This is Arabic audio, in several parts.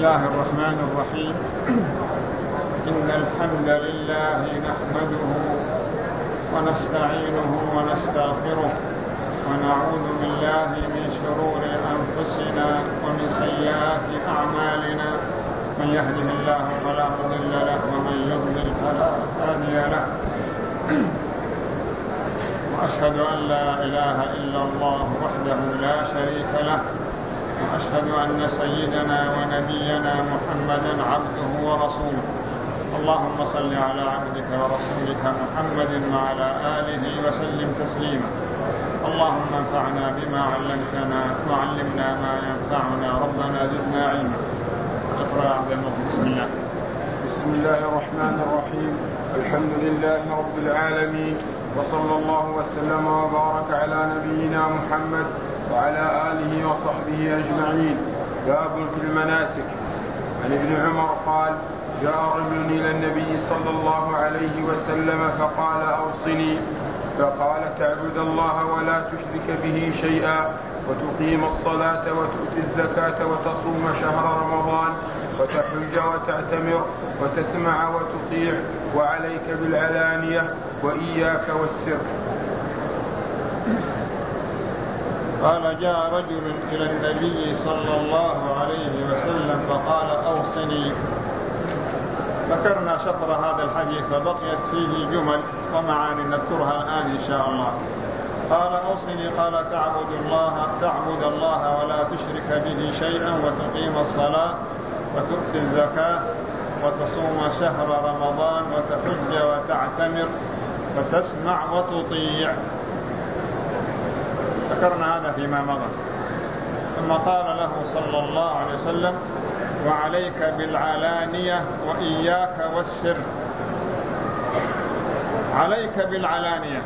الله الرحمن الرحيم. إن الحمد لله نحمده ونستعينه ونستغفره ونعوذ بالله من شرور أنفسنا ومن سيئات أعمالنا، من يهده الله فلا مضل له ومن يضلل فلا هادي له، وأشهد أن لا إله إلا الله وحده لا شريك له، وأشهد أن سيدنا ونبينا محمدا عبده ورسوله. اللهم صل على عبدك ورسولك محمد وعلى آله وسلم تسليما. اللهم انفعنا بما علمتنا وعلمنا ما ينفعنا، ربنا زدنا علما. اقرأ عبد المطلب. بسم الله. بسم الله الرحمن الرحيم. الحمد لله رب العالمين، وصلى الله وسلم وبارك على نبينا محمد وعلى آله وصحبه أجمعين. باب في المناسك. عن ابن عمر قال: جاء رجل إلى النبي صلى الله عليه وسلم فقال: أوصني. فقال: تعبد الله ولا تشرك به شيئا، وتقيم الصلاة وتؤتي الزكاة وتصوم شهر رمضان وتحج وتعتمر وتسمع وتطيع، وعليك بالعلانية وإياك والسر. قال: جاء رجل إلى النبي صلى الله عليه وسلم فقال: أوصني. ذكرنا شطر هذا الحديث فبقيت فيه جمل ومعاني نذكرها الآن إن شاء الله. قال: أوصني. قال: تعبد الله ولا تشرك به شيئا، وتقيم الصلاة وتؤتي الزكاة وتصوم شهر رمضان وتحج وتعتمر وتسمع وتطيع. ذكرنا هذا فيما مضى. ثم قال له صلى الله عليه وسلم: وعليك بالعلانية وإياك والسر. عليك بالعلانية،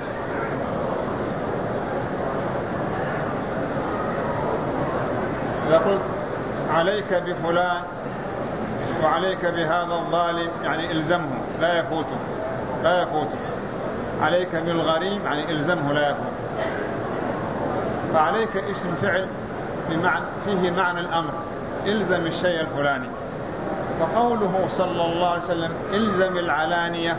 إذا قلت عليك بفلان وعليك بهذا الظالم يعني إلزمه لا يفوته. عليك بالغريم يعني إلزمه لا يفوته. فعليك اسم فعل فيه معنى الأمر، إلزم الشيء الفلاني. وقوله صلى الله عليه وسلم: إلزم العلانية.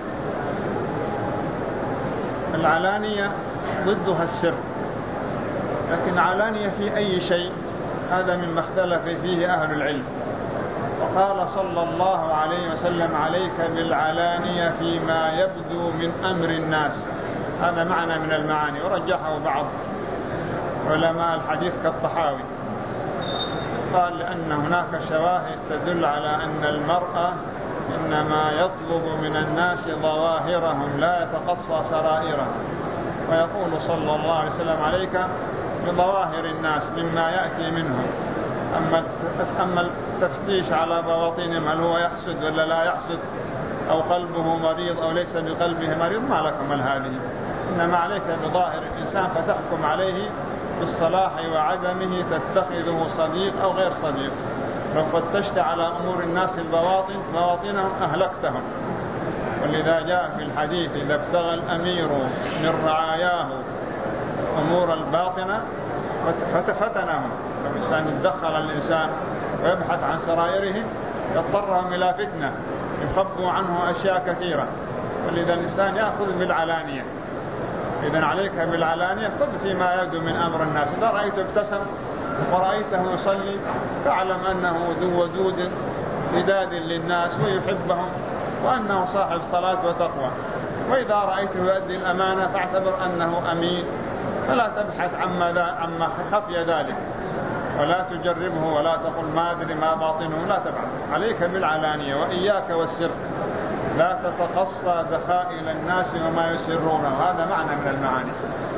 العلانية ضدها السر، لكن علانية في أي شيء هذا مما اختلف فيه أهل العلم. وقال صلى الله عليه وسلم: عليك بالعلانية فيما يبدو من أمر الناس. هذا معنى من المعاني، ورجحه بعض علماء الحديث كالطحاوي. قال: لأن هناك شواهد تدل على أن المرء إنما يطلب من الناس ظواهرهم لا يتقصى سرائرهم. ويقول صلى الله عليه وسلم: عليك بظواهر الناس مما يأتي منهم، أما التفتيش على بواطنهم هل هو يحسد ولا لا يحسد، أو قلبه مريض أو ليس بقلبه مريض، ما لكم هذه. إنما عليك بظاهر الإنسان فتحكم عليه بالصلاح وعدمه، تتخذه صديق أو غير صديق. لو فتشت على أمور الناس بواطنهم أهلكتهم. ولذا جاء في الحديث: إذا ابتغى الأمير من رعاياه أمور الباطنة فتفتنهم. فالإنسان يتدخل الإنسان ويبحث عن سرائرهم يضطرهم إلى فتنة، يخبوا عنه أشياء كثيرة. ولذا الإنسان يأخذ بالعلانية. إذن عليك بالعلانية، خذ فيما يبدو من أمر الناس. إذا رأيته ابتسم ورأيته يصلي فاعلم أنه ذو ودود وداد للناس ويحبهم، وأنه صاحب صلاة وتقوى. وإذا رأيته يؤدي الأمانة فاعتبر أنه أمين، فلا تبحث عما خفي ذلك، ولا تجربه ولا تقل ما أدري ما باطنه، لا تبعث. عليك بالعلانية وإياك والسر، لا تتقصى دخائل الناس وما يسرونه. هذا معنى من المعاني.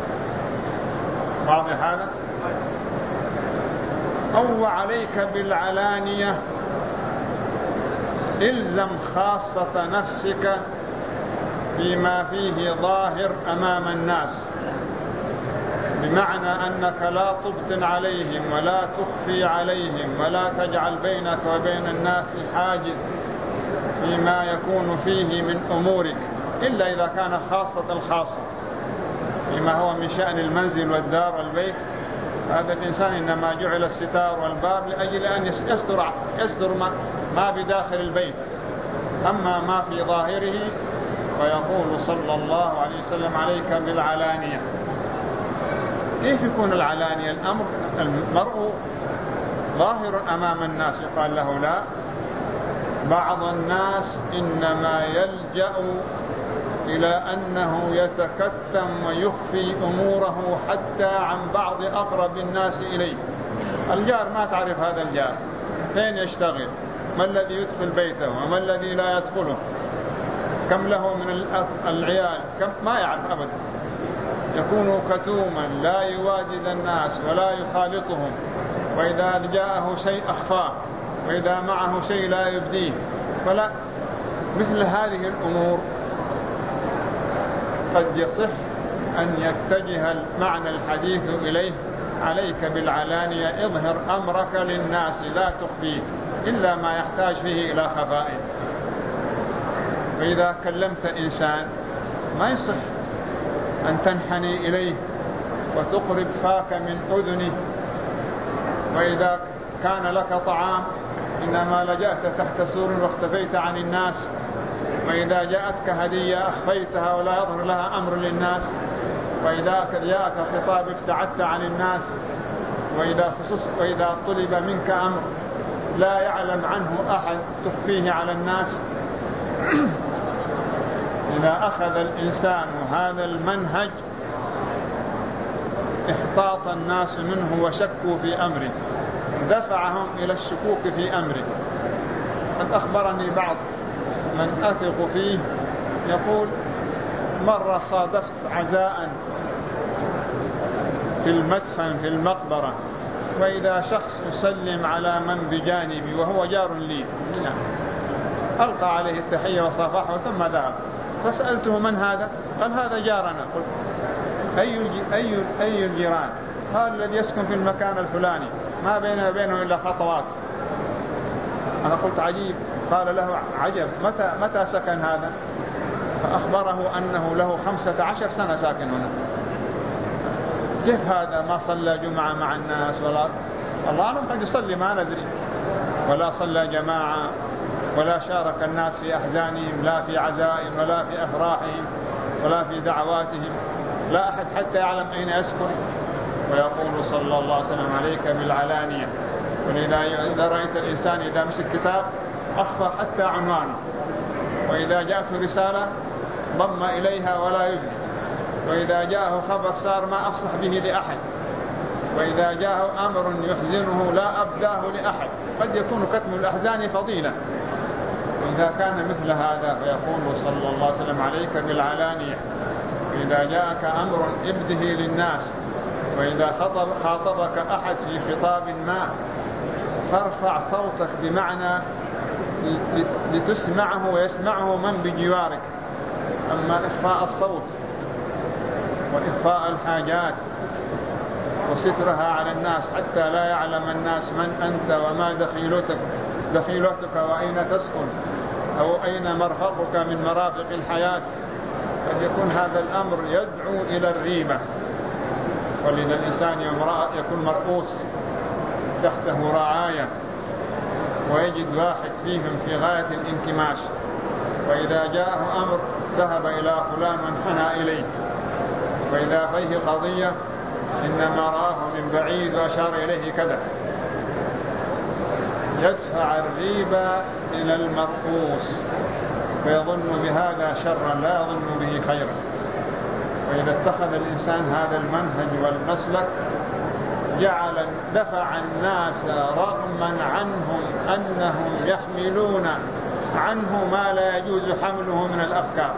واضح هذا؟ أو عليك بالعلانية، إلزم خاصة نفسك فيما فيه ظاهر أمام الناس، بمعنى أنك لا تبطن عليهم ولا تخفي عليهم ولا تجعل بينك وبين الناس حاجز فيما يكون فيه من أمورك، إلا إذا كان خاصة الخاصة فيما هو من شأن المنزل والدار والبيت، هذا الإنسان إنما جعل الستار والباب لأجل أن يستر ما بداخل البيت، أما ما في ظاهره ويقول صلى الله عليه وسلم عليك بالعلانية. كيف يكون العلانية؟ الأمر المرء ظاهر أمام الناس يقال له لا، بعض الناس إنما يلجأ إلى أنه يتكتم ويخفي أموره حتى عن بعض أقرب الناس إليه. الجار ما تعرف هذا الجار فين يشتغل، ما الذي يدخل بيته وما الذي لا يدخله، كم له من العيال، كم ما يعرف أبدا. يكون كتوما لا يواجد الناس ولا يخالطهم، وإذا جاءه شيء أخفاه، وإذا معه شيء لا يبديه. فلا مثل هذه الأمور قد يصح أن يتجه المعنى الحديث إليه عليك بالعلانية، اظهر أمرك للناس لا تخفيه إلا ما يحتاج فيه إلى خفائه. وإذا كلمت إنسان ما يصح أن تنحني إليه وتقرب فاك من أذنه. وإذا كان لك طعام إنما لجأت تحت سور واختفيت عن الناس، وإذا جاءتك هدية أخفيتها ولا يظهر لها أمر للناس، وإذا جاءك خطاب ابتعدت عن الناس، وإذا طلب منك أمر لا يعلم عنه أحد تخفيه على الناس. إذا أخذ الإنسان هذا المنهج احتاط الناس منه وشكوا في أمره، دفعهم إلى الشكوك في أمره. قد أخبرني بعض من أثق فيه يقول مرة صادفت عزاء في المدفن في المقبرة، وإذا شخص يسلم على من بجانبي وهو جار لي، ألقى عليه التحية وصافحه ثم ذهب. فسألته من هذا؟ قال هذا جارنا. قلت أي الجيران؟ قال الذي يسكن في المكان الفلاني ما بيننا وبينه إلا خطوات. أنا قلت عجيب. قال له عجب، متى سكن هذا؟ فأخبره أنه له 15 سنة ساكن هنا. كيف هذا ما صلى جمعة مع الناس ولا الله أعلم قد يصلي ما ندري، ولا صلى جماعة ولا شارك الناس في أحزانهم، لا في عزائهم ولا في أفراحهم ولا في دعواتهم، لا أحد حتى يعلم أين يسكن. ويقول صلى الله عليه وسلم عليك بالعلانية. وإذا رأيت الإنسان إذا مسك كتاب أخفى حتى عنوانه، وإذا جاءته رسالة ضم إليها ولا يبني، وإذا جاءه خبر صار ما أفصح به لأحد، وإذا جاءه أمر يحزنه لا أبداه لأحد. قد يكون كتم الأحزان فضيلة. وإذا كان مثل هذا فيقول صلى الله عليه وسلم عليك بالعلانية. وإذا جاءك أمر ابده للناس، وإذا خاطبك أحد في خطاب ما فارفع صوتك بمعنى لتسمعه ويسمعه من بجوارك. أما إخفاء الصوت وإخفاء الحاجات وسترها على الناس حتى لا يعلم الناس من أنت وما دخيلتك وأين تسكن أو أين مرفقك من مرافق الحياة، قد يكون هذا الأمر يدعو إلى الريبة. ولذا الإنسان يكون مرؤوس تحته رعاية ويجد واحد فيهم في غاية الانكماش، وإذا جاءه أمر ذهب إلى فلان وانحنى إليه، وإذا فيه قضية إنما رآه من بعيد وأشار إليه كذا. يدفع الريبة إلى المرؤوس فيظن بهذا شرا لا يظن به خيرا. وإذا اتخذ الإنسان هذا المنهج والمسلك دفع الناس رغما عنهم أنهم يحملون عنه ما لا يجوز حمله من الأفكار.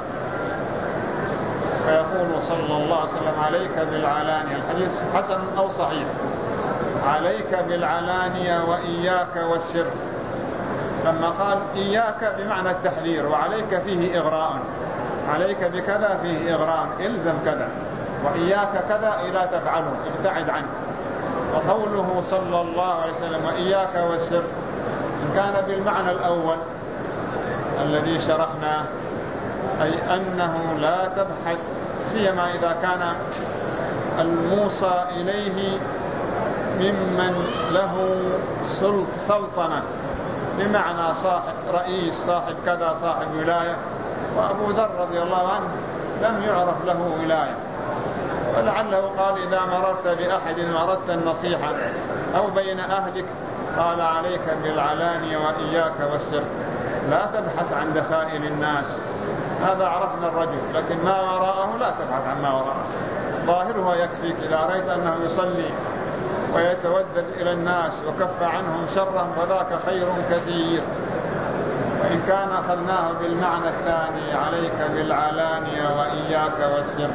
فيقول صلى الله عليه وسلم عليك بالعلانية. الحديث حسن أو صحيح. عليك بالعلانية وإياك والسر. لما قال إياك بمعنى التحذير، وعليك فيه إغراء، عليك بكذا فيه إغراء، إلزم كذا، وإياك كذا لا تفعله، ابتعد عنه. وقوله صلى الله عليه وسلم وإياك والسر إن كان بالمعنى الأول الذي شرحناه، أي أنه لا تبحث، سيما إذا كان الموصى إليه ممن له سلطنة، بمعنى صاحب رئيس، صاحب كذا، صاحب ولاية. وأبو ذر رضي الله عنه لم يعرف له ولاية، ولعله قال إذا مررت بأحد وأردت النصيحة أو بين أهلك قال عليك بالعلانية وإياك والسر، لا تبحث عن دخائل الناس. هذا عرفنا الرجل، لكن ما وراءه لا تبحث عن ما وراءه، ظاهره يكفيك. إذا رأيت أنه يصلي ويتودد إلى الناس وكف عنهم شرا فذاك خير كثير. وإن كان أخذناه بالمعنى الثاني عليك بالعلانية وإياك والسر،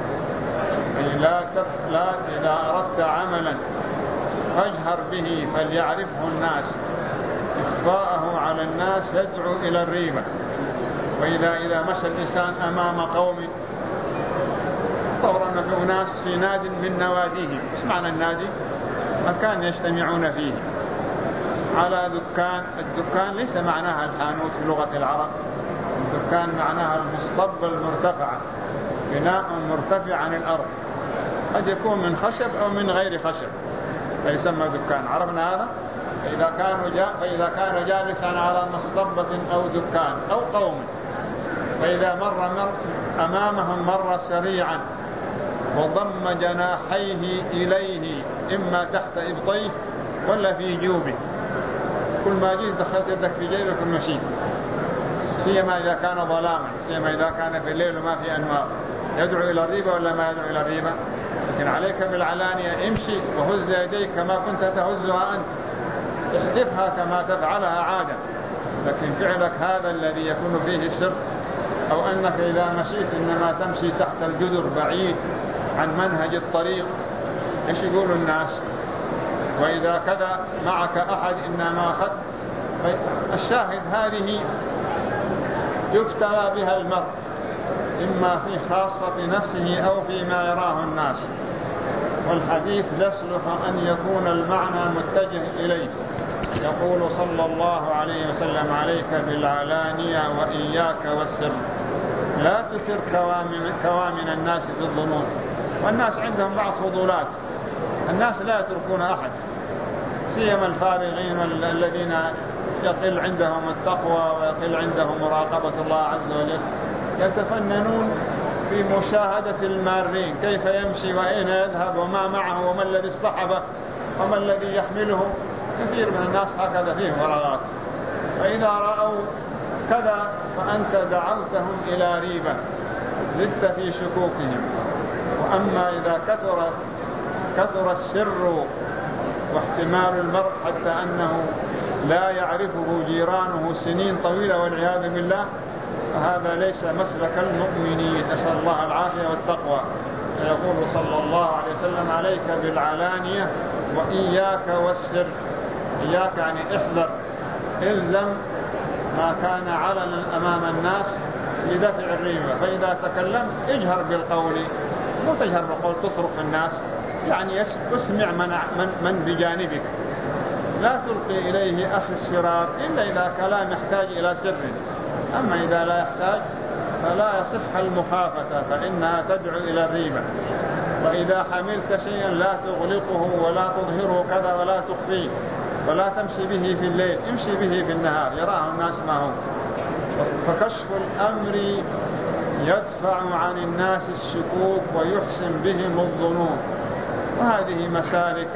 لا إذا أردت عملا فاجهر به فليعرفه الناس، إخفاءه على الناس يدعو إلى الريبة. وإذا مشى الإنسان أمام قوم، تصور أن في أناس في ناد من نواديهم، إيش معنى النادي؟ مكان يجتمعون فيه على دكان. الدكان ليس معناها الحانوت في لغة العرب، الدكان معناها المصطبة المرتفعة، بناء مرتفع عن الأرض، قد يكون من خشب أو من غير خشب فيسمى دكان. عرفنا هذا؟ فإذا كان جالسا على مصطبة أو دكان أو قوم، فإذا مر أمامهم مر سريعا وضم جناحيه إليه، إما تحت إبطيه ولا في جوبه، كل ما جيت دخلت يدك في جيبك ومشيت، سيما إذا كان ظلاما، سيما إذا كان في الليل وما في أنوار، يدعو إلى الريبة ولا ما يدعو إلى الريبة؟ لكن عليك بالعلانية، امشي وهز يديك كما كنت تهزها أنت، احذفها كما تفعلها عادة. لكن فعلك هذا الذي يكون فيه السر، أو أنك إذا مشيت إنما تمشي تحت الجدر بعيد عن منهج الطريق، إيش يقول الناس؟ وإذا كذا معك أحد إنما أخذ. الشاهد هذه يفترى بها المرء، إما في خاصة نفسه أو فيما يراه الناس، والحديث يصلح أن يكون المعنى متجه إليه. يقول صلى الله عليه وسلم عليك بالعلانية وإياك والسر، لا تثر كوامن الناس في الظنون. والناس عندهم بعض فضولات، الناس لا يتركون أحد، سيما الفارغين الذين يقل عندهم التقوى ويقل عندهم مراقبة الله عز وجل، يتفننون في مشاهدة المارين، كيف يمشي وأين يذهب وما معه وما الذي اصطحبه وما الذي يحمله. كثير من الناس هكذا فيهم فراغات، فإذا رأوا كذا فأنت دعوتهم إلى ريبة، زدت في شكوكهم. وأما إذا كثر السر واحتمال المرء حتى أنه لا يعرفه جيرانه سنين طويلة والعياذ بالله، فهذا ليس مسلك المؤمنين، نسأل الله العافية والتقوى. فيقول صلى الله عليه وسلم عليك بالعلانية وإياك والسر. إياك يعني احذر، الزم ما كان علنا أمام الناس لدفع الريبة. فإذا تكلم اجهر بالقول، مو تجهر بالقول تصرف الناس، يعني اسمع من بجانبك، لا تلقي إليه أخي السرار إلا إذا كلام يحتاج إلى سر. أما إذا لا يحتاج فلا يصح المخافة، فإنها تدعو إلى الريبة. وإذا حملت شيئا لا تغلقه ولا تظهره كذا ولا تخفيه، ولا تمشي به في الليل، امشي به في النهار يراه الناس ما هو. فكشف الأمر يدفع عن الناس الشكوك ويحسن بهم الظنون. وهذه مسالك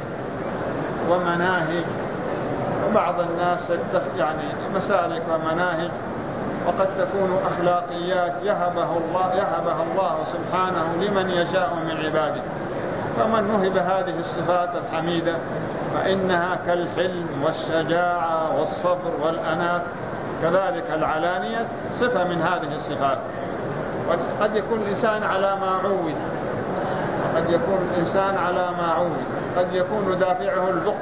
ومناهج، وبعض الناس يعني مسالك ومناهج، وقد تكون أخلاقيات يهبها الله سبحانه لمن يشاء من عباده. فمن نهب هذه الصفات الحميدة فإنها كالحلم والشجاعة والصبر والأنات، كذلك العلانية صفة من هذه الصفات. وقد يكون الإنسان على ما عود، وقد يكون الإنسان على ما عود، قد يكون دافعه البخل،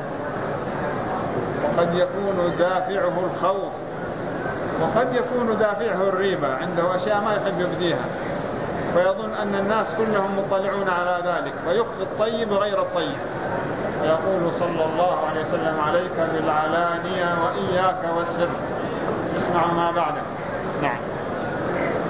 وقد يكون دافعه الخوف، وقد يكون دافعه الريبة، عنده أشياء ما يحب يبديها ويظن أن الناس كلهم مطلعون على ذلك، ويخفي الطيب غير الطيب. ويقول صلى الله عليه وسلم عليك بالعلانية وإياك والسر. اسمعوا ما بعده. نعم.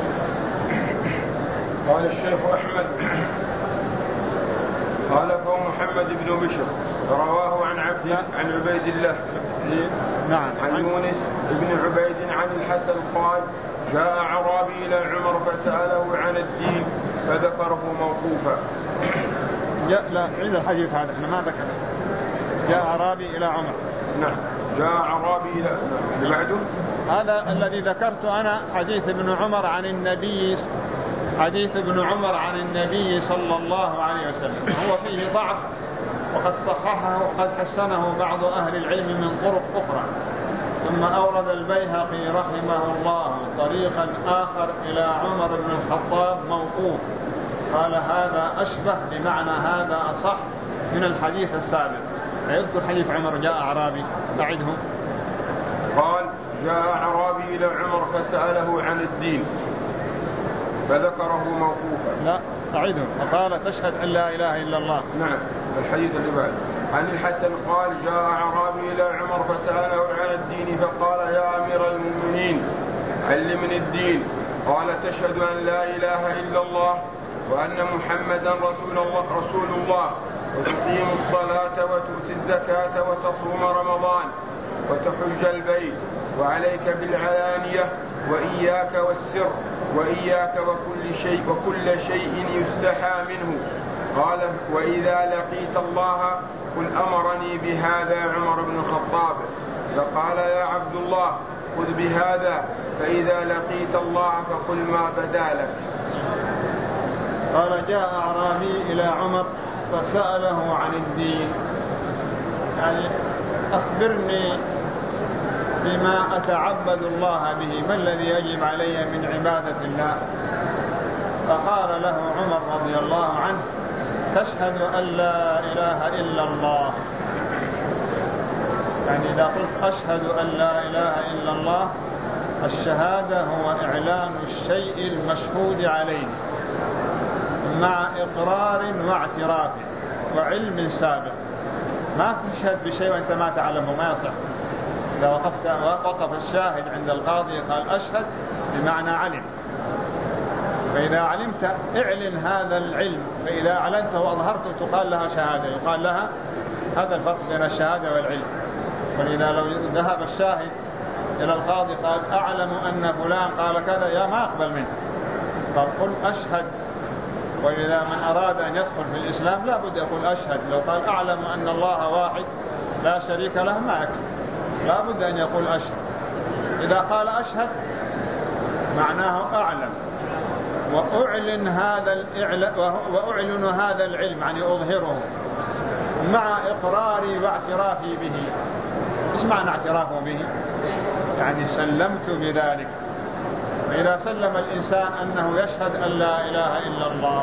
قال الشيخ أحمد خالفه محمد بن بشر رواه عن عن عبيد الله نعم عن يونس بن عبيد عن الحسن قال جاء أعرابي إلى عمر فسأله عن الدين فذكره موقوفا. لا عند الحديث هذا احنا ما ذكره. جاء أعرابي إلى عمر. نعم جاء أعرابي إلى بعده. هذا الذي ذكرت أنا حديث ابن عمر عن النبي، حديث ابن عمر عن النبي صلى الله عليه وسلم، هو فيه ضعف وقد صححه وقد حسنه بعض أهل العلم من طرق أخرى. ثم أورد البيهقي رحمه الله طريقا آخر إلى عمر بن الخطاب موقوف، قال هذا أشبه بمعنى هذا أصح من الحديث السابق. يذكر حديث عمر جاء أعرابي أعده. قال جاء أعرابي إلى عمر فسأله عن الدين فذكره موقوفا. لا أعده. فقال تشهد أن لا إله إلا الله. نعم الحديث اللي بعد. عن الحسن قال جاء أعرابي إلى عمر فسأله عن الدين فقال يا أمير المؤمنين علمني الدين. قال تشهد أن لا إله إلا الله وأن محمدا رسول الله وتقيم الصلاة وتؤتي الزكاة وتصوم رمضان وتحج البيت وعليك بالعلانية وإياك والسر وإياك وكل شيء يستحى منه. قال وإذا لقيت الله قل أمرني بهذا عمر بن الخطاب. فقال يا عبد الله خذ بهذا فإذا لقيت الله فقل ما بدا لك. قال جاء أعرابي إلى عمر فسأله عن الدين، يعني أخبرني بما أتعبد الله به، ما الذي يجب علي من عبادة الله؟ فقال له عمر رضي الله عنه تشهد أن لا إله إلا الله. يعني إذا قلت أشهد أن لا إله إلا الله، الشهادة هو إعلان الشيء المشهود عليه مع إقرار واعتراف وعلم سابق. ما تشهد بشيء وأنت ما تعلمه، ما يصح. إذا وقف الشاهد عند القاضي قال أشهد بمعنى علم، فإذا علمت اعلن هذا العلم، فإذا أعلنته وأظهرته تقال لها شهادة، يقال لها. هذا الفرق بين الشهادة والعلم. ولذا لو ذهب الشاهد إلى القاضي قال أعلم أن فلان قال كذا، يا ما أقبل منه، قال قل أشهد. وإذا من أراد أن يدخل في الإسلام لا بد يقول أشهد. لو قال أعلم أن الله واحد لا شريك له ما يكفي، لا بد أن يقول أشهد. إذا قال أشهد معناه أعلم وأعلن هذا العلم، يعني أظهره مع إقراري واعترافي به. إيش معنى اعترافه به؟ يعني سلمت بذلك. فإذا سلم الإنسان أنه يشهد أن لا إله إلا الله،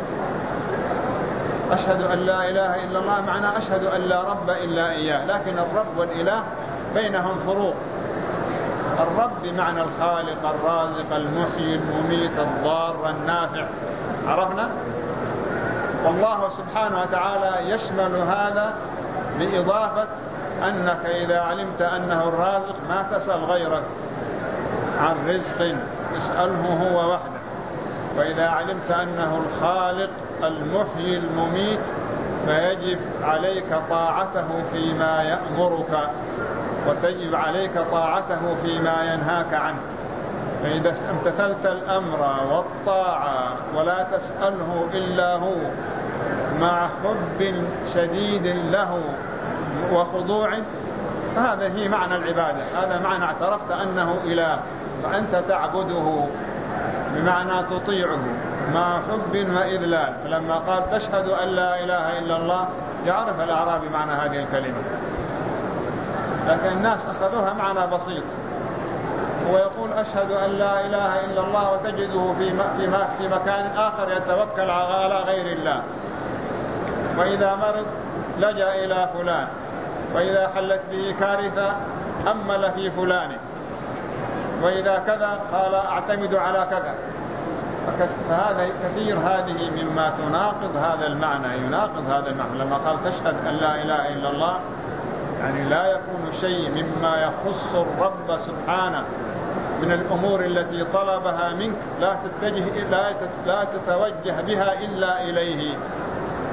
أشهد أن لا إله إلا الله معنى أشهد أن لا رب إلا إياه. لكن الرب والإله بينهم فروق. الرب بمعنى الخالق الرازق المحيي المميت الضار النافع، عرفنا؟ والله سبحانه وتعالى يشمل هذا بإضافة أنك إذا علمت أنه الرازق ما تسأل غيرك عن رزق، اسأله هو وحده. وإذا علمت أنه الخالق المحيي المميت فيجب عليك طاعته فيما يأمرك وتجب عليك طاعته فيما ينهاك عنه. فإذا امتثلت الأمر والطاعة ولا تسأله إلا هو مع حب شديد له وخضوع، فهذا هي معنى العبادة. هذا معنى اعترفت أنه إله فأنت تعبده، بمعنى تطيعه مع حب وإذلال. فلما قال تشهد أن لا إله إلا الله يعرف الأعرابي معنى هذه الكلمة، لكن الناس أخذوها معنى بسيط. ويقول أشهد أن لا إله إلا الله وتجده في مكان آخر يتوكل على غير الله. وإذا مرض لجأ إلى فلان، وإذا حلت به كارثة أمل في فلان، وإذا كذا قال أعتمد على كذا. فهذا كثير هذه مما تناقض هذا المعنى، يناقض هذا المعنى. لما قال تشهد أن لا إله إلا الله يعني لا يكون شيء مما يخص الرب سبحانه من الأمور التي طلبها منك لا تتوجه بها إلا إليه.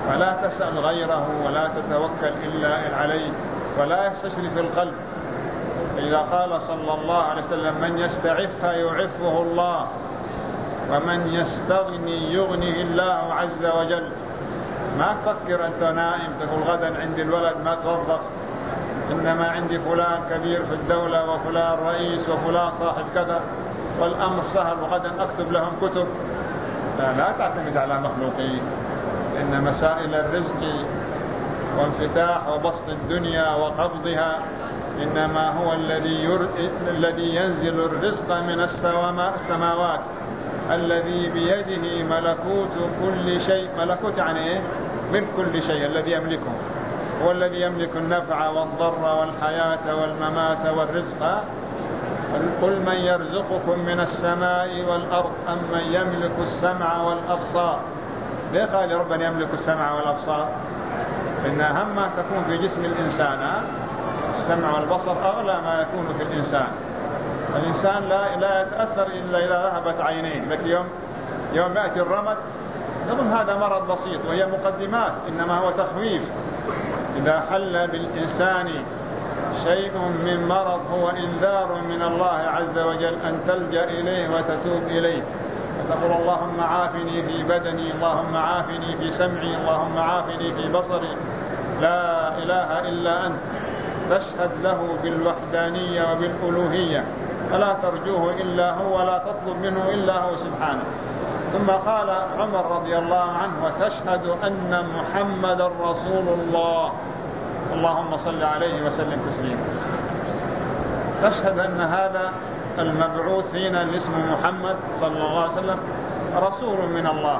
فلا تسأل غيره ولا تتوكل إلا عليه ولا يستشرف القلب. إذا قال صلى الله عليه وسلم من يستعف يعفه الله ومن يستغني يغنيه الله عز وجل. ما تفكر أنت نائم تقول غدا عندي الولد ما توظف، إنما عندي فلان كبير في الدولة وفلان رئيس وفلان صاحب كذا والأمر سهل وغدا أكتب لهم كتب. لا تعتمد على مخلوقين، إن مسائل الرزق وانفتاح وبسط الدنيا وقبضها إنما هو الذي ينزل الرزق من السماوات الذي بيده ملكوت كل شيء. ملكوت يعني إيه؟ من كل شيء الذي يملكه، هو الذي يملك النفع والضر والحياة والممات والرزق. قل من يرزقكم من السماء والأرض أم من يملك السمع والأبصار. ليه قال ربنا يملك السمع والأبصار؟ إن أهم ما تكون في جسم الإنسان السمع والبصر أغلى ما يكون في الإنسان. الإنسان لا يتأثر إلا إذا ذهبت عينيه. لكن يوم يأتي الرمد نظن هذا مرض بسيط وهي مقدمات، إنما هو تخويف. إذا حل بالإنسان شيء من مرض هو إنذار من الله عز وجل أن تلجأ إليه وتتوب إليه وتقول اللهم عافني في بدني، اللهم عافني في سمعي، اللهم عافني في بصري، لا إله إلا أنت. تشهد له بالوحدانية وبالألوهية، فلا ترجوه إلا هو ولا تطلب منه إلا هو سبحانه. ثم قال عمر رضي الله عنه وتشهد أن محمد رسول الله، اللهم صل عليه وسلم تسليما. تشهد أن هذا المبعوث فينا اللي اسمه محمد صلى الله عليه وسلم رسول من الله.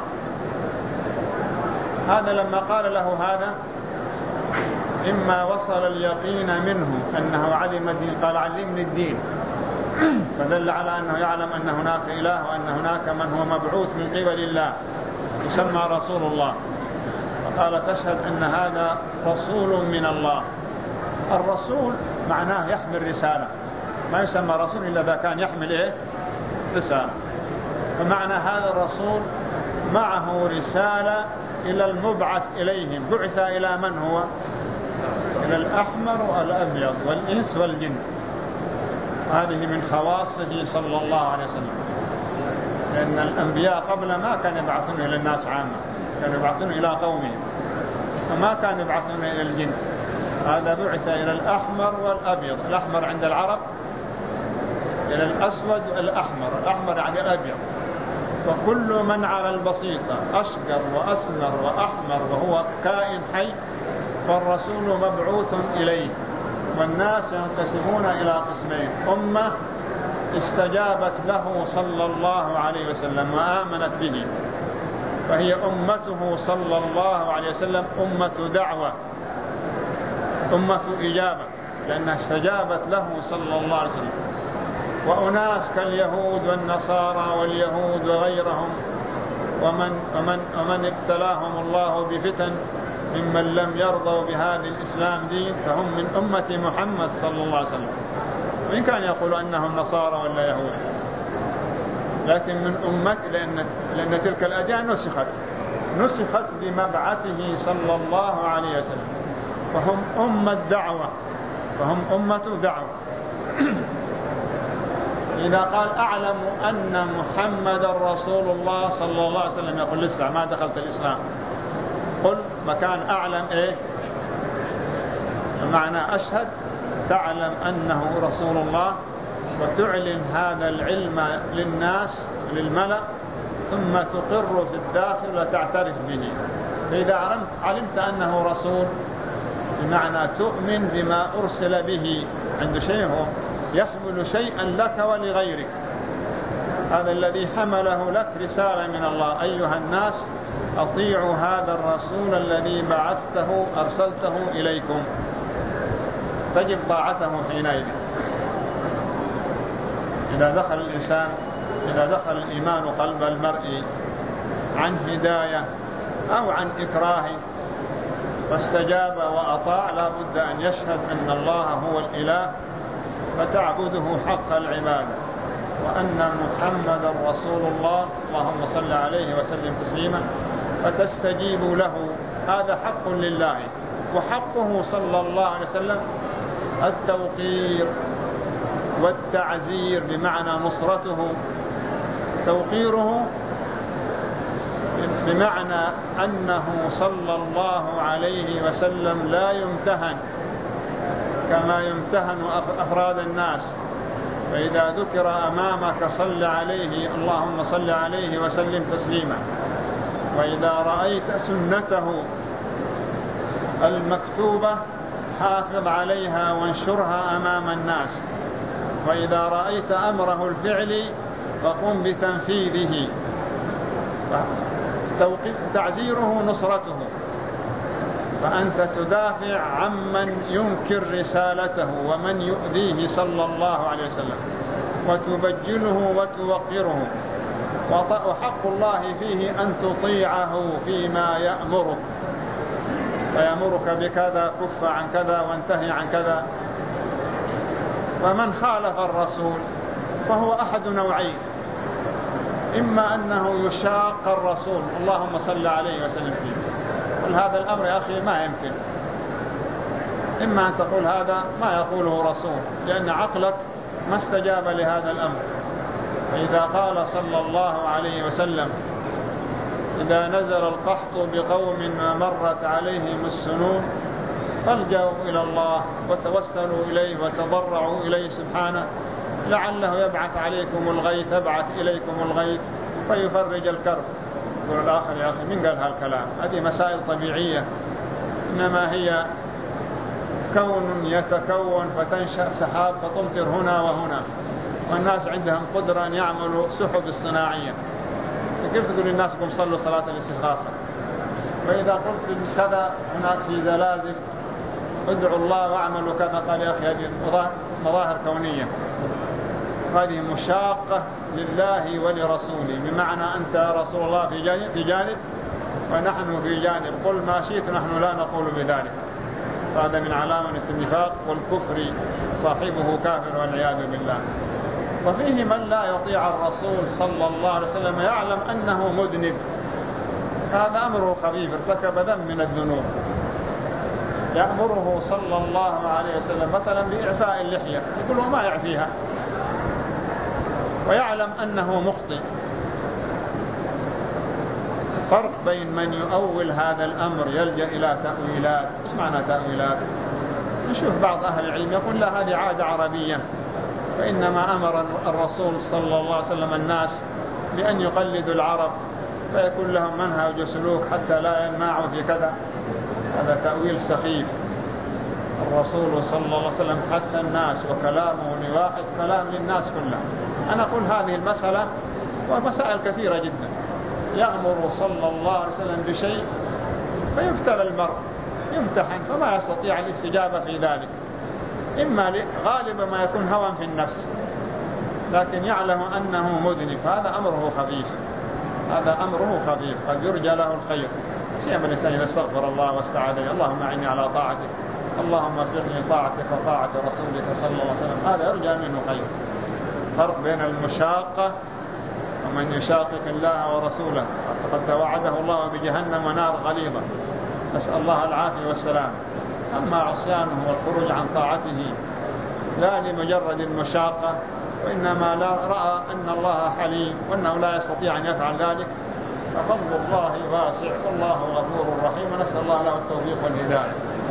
هذا لما قال له هذا إما وصل اليقين منه أنه علم الدين، قال علمني الدين، فدل على أنه يعلم أن هناك إله وأن هناك من هو مبعوث من قبل الله يسمى رسول الله. فقال تشهد أن هذا رسول من الله. الرسول معناه يحمل رسالة، ما يسمى رسول إلا إذا كان يحمل إيه؟ رسالة. فمعنى هذا الرسول معه رسالة إلى المبعث إليهم. بعث إلى من هو؟ إلى الأحمر والأبيض والإنس والجن. هذه من خواصه صلى الله عليه وسلم، لأن الأنبياء قبل ما كانوا يبعثون إلى الناس عامة، كانوا يبعثون إلى قومهم، فما كانوا يبعثون إلى الجن. هذا بعث إلى الأحمر والأبيض. الأحمر عند العرب إلى الأسود والأحمر، الأحمر يعني الأبيض. وكل من على البسيطة أشقر وأسمر وأحمر وهو كائن حي فالرسول مبعوث إليه. والناس ينقسمون إلى قسمين: أمة استجابت له صلى الله عليه وسلم وآمنت به، فهي أمته صلى الله عليه وسلم أمة دعوة، أمة إجابة، لأنها استجابت له صلى الله عليه وسلم. وأناس كاليهود والنصارى واليهود وغيرهم ومن ابتلاهم الله بفتن ممن لم يرضوا بهذا الإسلام دين فهم من أمة محمد صلى الله عليه وسلم، وإن كان يقولوا أنهم نصارى ولا يهود، لكن من أمة، لأن تلك الأديان نسخت بمبعثه صلى الله عليه وسلم، فهم أمة دعوة، فهم أمة دعوة. إذا قال أعلم أن محمد رسول الله صلى الله عليه وسلم، يقول لسه ما دخلت الإسلام. قل مكان أعلم إيه؟ معنى أشهد، تعلم أنه رسول الله وتعلن هذا العلم للناس للملأ، ثم تقر في الداخل وتعترف به. فإذا علمت أنه رسول بمعنى تؤمن بما أرسل به، عند شيء هو يحمل شيئا لك ولغيرك. هذا الذي حمله لك رسالة من الله: أيها الناس أطيعوا هذا الرسول الذي بعثته أرسلته إليكم. تجب طاعته حينئذ. إذا دخل الإيمان قلب المرء عن هداية أو عن إكراه فاستجاب وأطاع، لا بد أن يشهد أن الله هو الإله فتعبده حق العبادة، وأن محمد رسول الله، اللهم صل عليه وسلم تسليما، فتستجيب له هذا حق لله. وحقه صلى الله عليه وسلم التوقير والتعزير، بمعنى نصرته. توقيره بمعنى أنه صلى الله عليه وسلم لا يمتهن كما يمتهن أفراد الناس، فإذا ذكر أمامك صل عليه، اللهم صل عليه وسلم تسليما. وإذا رأيت سنته المكتوبة حافظ عليها وانشرها أمام الناس، وإذا رأيت أمره الفعلي فقم بتنفيذه. تعزيره نصرته، فأنت تدافع عمن ينكر رسالته ومن يؤذيه صلى الله عليه وسلم، وتبجله وتوقره. وحق الله فيه أن تطيعه فيما يأمرك، فيأمرك بكذا كف عن كذا وانتهي عن كذا. ومن خالف الرسول فهو أحد نوعين: إما أنه يشاق الرسول، اللهم صل عليه وسلم فيه، قل هذا الأمر يا أخي ما يمكن. إما أن تقول هذا ما يقوله رسول، لأن عقلك ما استجاب لهذا الأمر. فإذا قال صلى الله عليه وسلم: إذا نزل القحط بقوم ما مرت عليهم السنون فالجأوا إلى الله وتوسلوا إليه وتضرعوا إليه سبحانه لعله يبعث عليكم الغيث، يبعث إليكم الغيث فيفرج الكرب. يقول الآخر: يا أخي من قال هالكلام؟ هذه مسائل طبيعية، إنما هي كون يتكون فتنشأ سحاب فتمطر هنا وهنا، والناس عندهم قدرة أن يعملوا سحب الصناعية. كيف تقول للناس قم صلوا صلاة الاستخاصة؟ وإذا قلت كذا هناك في زلازل ادعوا الله واعملوا كذا، قال يا أخي هذه مظاهر كونية، هذه مشاقة لله ولرسوله، بمعنى أنت يا رسول الله في جانب ونحن في جانب، قل ما شئت نحن لا نقول بذلك. هذا من علامة النفاق والكفر، صاحبه كافر والعياذ بالله. وفيه من لا يطيع الرسول صلى الله عليه وسلم يعلم أنه مذنب، هذا أمره خفيف، ارتكب ذنب من الذنوب، يأمره صلى الله عليه وسلم مثلا بإعفاء اللحية، يقول وما يعفيها، ويعلم أنه مخطئ. فرق بين من يؤول هذا الأمر يلجأ إلى تأويلات. إيش معنى تأويلات؟ نشوف بعض أهل العلم يقول لا هذه عادة عربية، فإنما أمر الرسول صلى الله عليه وسلم الناس بأن يقلدوا العرب فيكون لهم منهج وسلوك حتى لا ينماعوا في كذا. هذا تأويل سخيف. الرسول صلى الله عليه وسلم حث الناس وكلامه لواحد كلام للناس كلهم. أنا أقول هذه المسألة ومسائل كثيرة جدا، يأمر صلى الله عليه وسلم بشيء فيفتل المرء يمتحن فما يستطيع الاستجابة في ذلك، إما غالبا ما يكون هوى في النفس، لكن يعلم أنه مذنب، هذا أمره خفيف، هذا أمره خفيف، قد يرجى له الخير. سيما الإنسان إذا استغفر الله واستعاذ: اللهم أعني على طاعتك، اللهم افرغني طاعتك وطاعة رسولك صلى الله عليه وسلم، هذا يرجى منه خير. فرق بين المشاقة ومن يشاقق الله ورسوله فقد توعده الله بجهنم ونار غليظة، نسأل الله العافية والسلام. أما عصيانه والخروج عن طاعته لا لمجرد المشاقة، وإنما رأى أن الله حليم وأنه لا يستطيع أن يفعل ذلك، ففضل الله واسع والله غفور رحيم، ونسأل الله له التوفيق والهداية.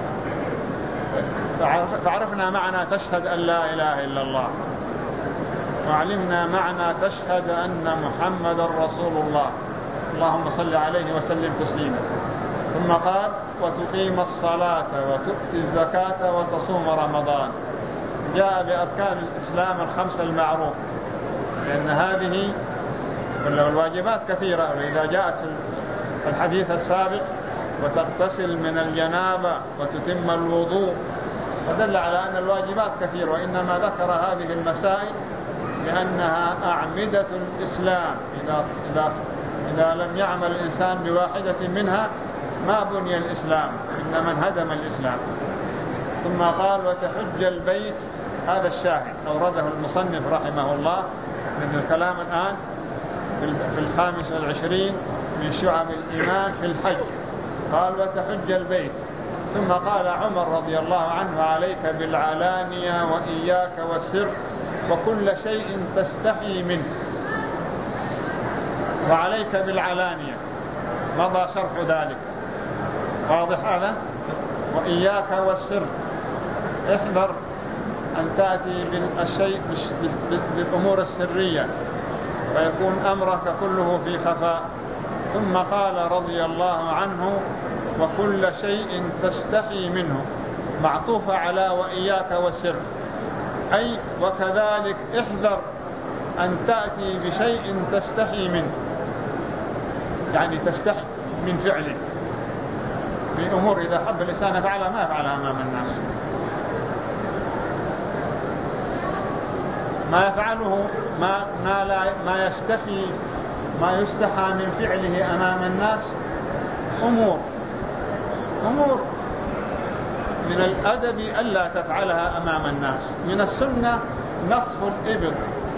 فعرفنا معنى تشهد أن لا إله إلا الله، وعلمنا معنى تشهد أن محمد رسول الله، اللهم صل عليه وسلم تسليما. ثم قال: وتقيم الصلاة وتؤتي الزكاة وتصوم رمضان. جاء بأركان الإسلام الخمسة المعروف، لأن هذه الواجبات كثيرة، وإذا جاءت في الحديث السابق وتغتسل من الجنابة وتتم الوضوء فدل على أن الواجبات كثيرة، وإنما ذكر هذه المسائل لأنها أعمدة الإسلام. إذا لم يعمل الإنسان بواحدة منها ما بني الإسلام، إنما انهدم الإسلام. ثم قال: وتحج البيت. هذا الشاهد أورده المصنف رحمه الله من الكلام الآن في 25 من شعب الإيمان في الحج. قال وتحج البيت. ثم قال عمر رضي الله عنه عليك بالعلانية وإياك والسر وكل شيء تستحي منه. وعليك بالعلانية مضى شرح ذلك، واضح هذا؟ وإياك والسر، احذر أن تأتي بالشيء بالأمور السرية ويكون أمرك كله في خفاء. ثم قال رضي الله عنه وكل شيء تستحي منه، معطوفة على وإياك والسر، أي وكذلك احذر أن تأتي بشيء تستحي منه، يعني تستحي من فعله في أمور إذا حب الإنسان فعلها ما يفعلها أمام الناس، ما يفعله ما يستحى من فعله أمام الناس أمور من الأدب ألا تفعلها أمام الناس. من السنة نطف الإبط،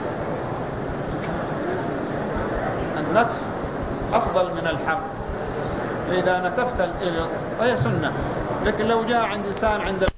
النطف أفضل من الحق، فإذا نتفت الإبط فهي سنة. لكن لو جاء عند إنسان عند